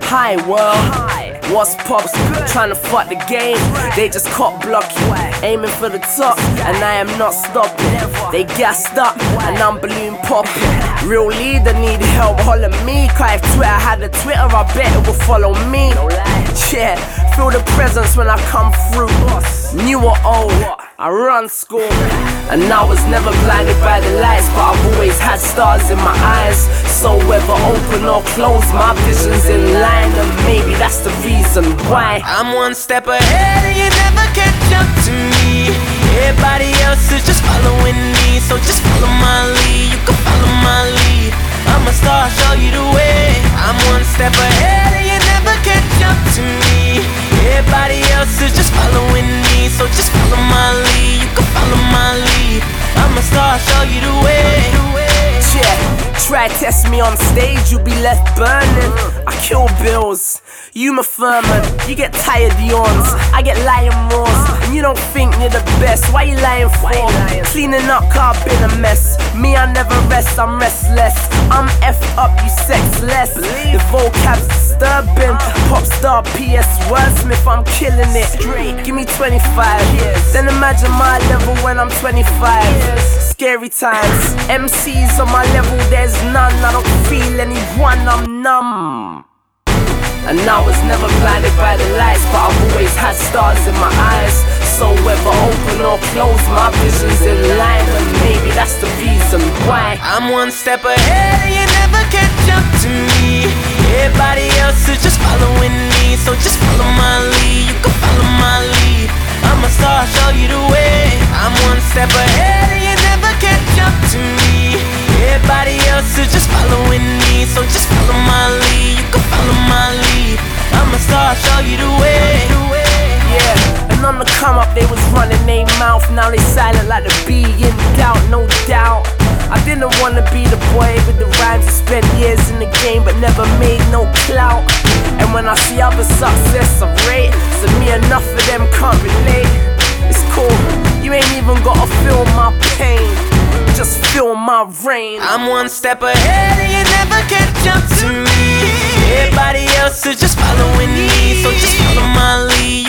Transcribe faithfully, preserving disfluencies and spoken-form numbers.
Hi world, what's pops? Trying to fuck the game, they just caught blocking, aiming for the top, and I am not stopping. They gassed up, and I'm balloon popping. Real leader need help, holler me. Cause if Twitter had a Twitter, I bet it will follow me. Yeah, feel the presence when I come through. New or old, I run school, and I was never blinded by the lights, but I've always had stars in my eyes. So whether open or closed, my vision's in line, and maybe that's the reason why I'm one step ahead and you never catch up to me. Everybody else is just following me, so just follow my lead. You can follow my lead. I'm a star, show you the way. I'm one step ahead and you never catch up to me. Everybody else is just following me, so just follow my lead. You can follow my lead. I'm a star, show you the way. Yeah, try test me on stage, you'll be left burning. I kill bills, you my Furman. You get tired yawns, I get lion roars. And you don't think you're the best, why you lying for? Cleaning up, car been a mess. Me, I never rest, I'm restless. I'm F'd up, you sexless. The vocab's disturbing. Pop star, P S wordsmith, I'm killing it. Give me twenty-five years, then imagine my level when I'm twenty-five. Scary times, M Cs on my level, there's none. I don't feel anyone, I'm numb. And I was never blinded by the lights, but I've always had stars in my eyes. So whether open or closed, my vision's in line, and maybe that's the reason why I'm one step ahead and you never catch up to me. Everybody else is just following me, so just follow my lead. You can follow my lead. I'm a star, show you the way. I'm one step ahead and you never catch up to me. Everybody else is just following me, so just follow my lead. You can follow my lead. I'm a star, show you the way. Yeah, and on the come up they was running their mouth, now they silent like the bee in doubt, no doubt. I didn't wanna be the boy with the rhymes who spent years in the game but never made no clout. And when I see other success I rate, so me enough of them can't relate. It's cool, you ain't even gotta feel my pain, just feel my reign. I'm one step ahead and you never catch up to me. Everybody else is just following me, so just follow my lead.